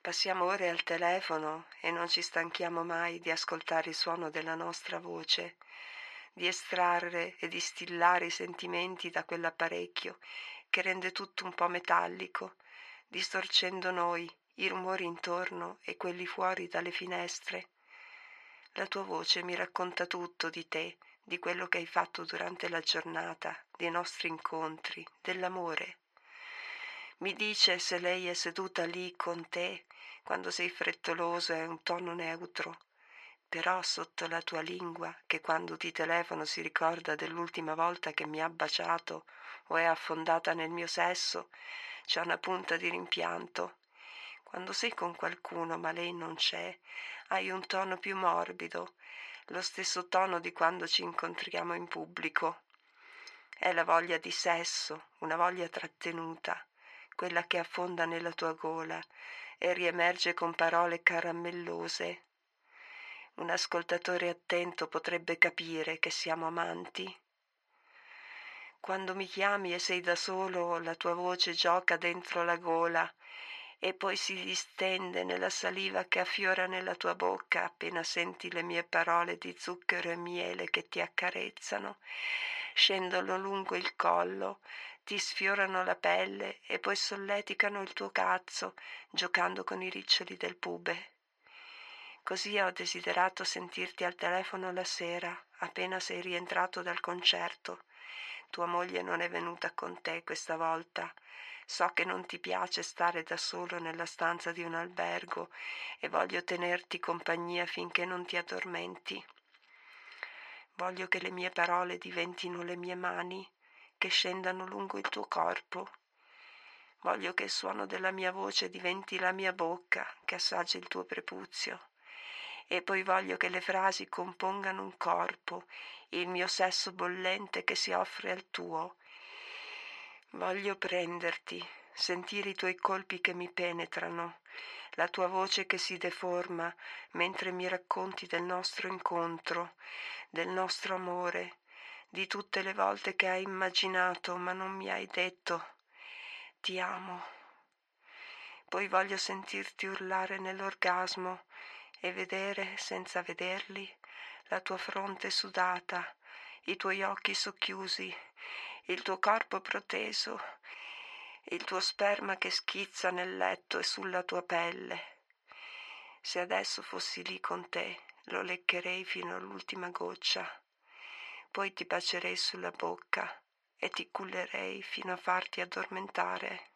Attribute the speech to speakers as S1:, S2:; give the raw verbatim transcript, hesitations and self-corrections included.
S1: Passiamo ore al telefono e non ci stanchiamo mai di ascoltare il suono della nostra voce, di estrarre e distillare i sentimenti da quell'apparecchio che rende tutto un po' metallico, distorcendo noi, i rumori intorno e quelli fuori dalle finestre. La tua voce mi racconta tutto di te, di quello che hai fatto durante la giornata, dei nostri incontri, dell'amore. Mi dice se lei è seduta lì con te quando sei frettoloso è un tono neutro, però sotto la tua lingua, che quando ti telefono si ricorda dell'ultima volta che mi ha baciato o è affondata nel mio sesso, c'è una punta di rimpianto. Quando sei con qualcuno ma lei non c'è, hai un tono più morbido, lo stesso tono di quando ci incontriamo in pubblico. È la voglia di sesso, una voglia trattenuta, quella che affonda nella tua gola e riemerge con parole caramellose. Un ascoltatore attento potrebbe capire che siamo amanti. Quando mi chiami e sei da solo, la tua voce gioca dentro la gola e poi si distende nella saliva che affiora nella tua bocca appena senti le mie parole di zucchero e miele che ti accarezzano, scendono lungo il collo, ti sfiorano la pelle e poi solleticano il tuo cazzo, giocando con i riccioli del pube. Così ho desiderato sentirti al telefono la sera, appena sei rientrato dal concerto. Tua moglie non è venuta con te questa volta. So che non ti piace stare da solo nella stanza di un albergo e voglio tenerti compagnia finché non ti addormenti. Voglio che le mie parole diventino le mie mani, che scendano lungo il tuo corpo. Voglio che il suono della mia voce diventi la mia bocca, che assaggia il tuo prepuzio. E poi voglio che le frasi compongano un corpo, il mio sesso bollente che si offre al tuo. Voglio prenderti, sentire i tuoi colpi che mi penetrano, la tua voce che si deforma mentre mi racconti del nostro incontro, del nostro amore, di tutte le volte che hai immaginato ma non mi hai detto ti amo. Poi voglio sentirti urlare nell'orgasmo e vedere, senza vederli, la tua fronte sudata, i tuoi occhi socchiusi, il tuo corpo proteso, il tuo sperma che schizza nel letto e sulla tua pelle. Se adesso fossi lì con te, lo leccherei fino all'ultima goccia, poi ti bacerei sulla bocca e ti cullerei fino a farti addormentare.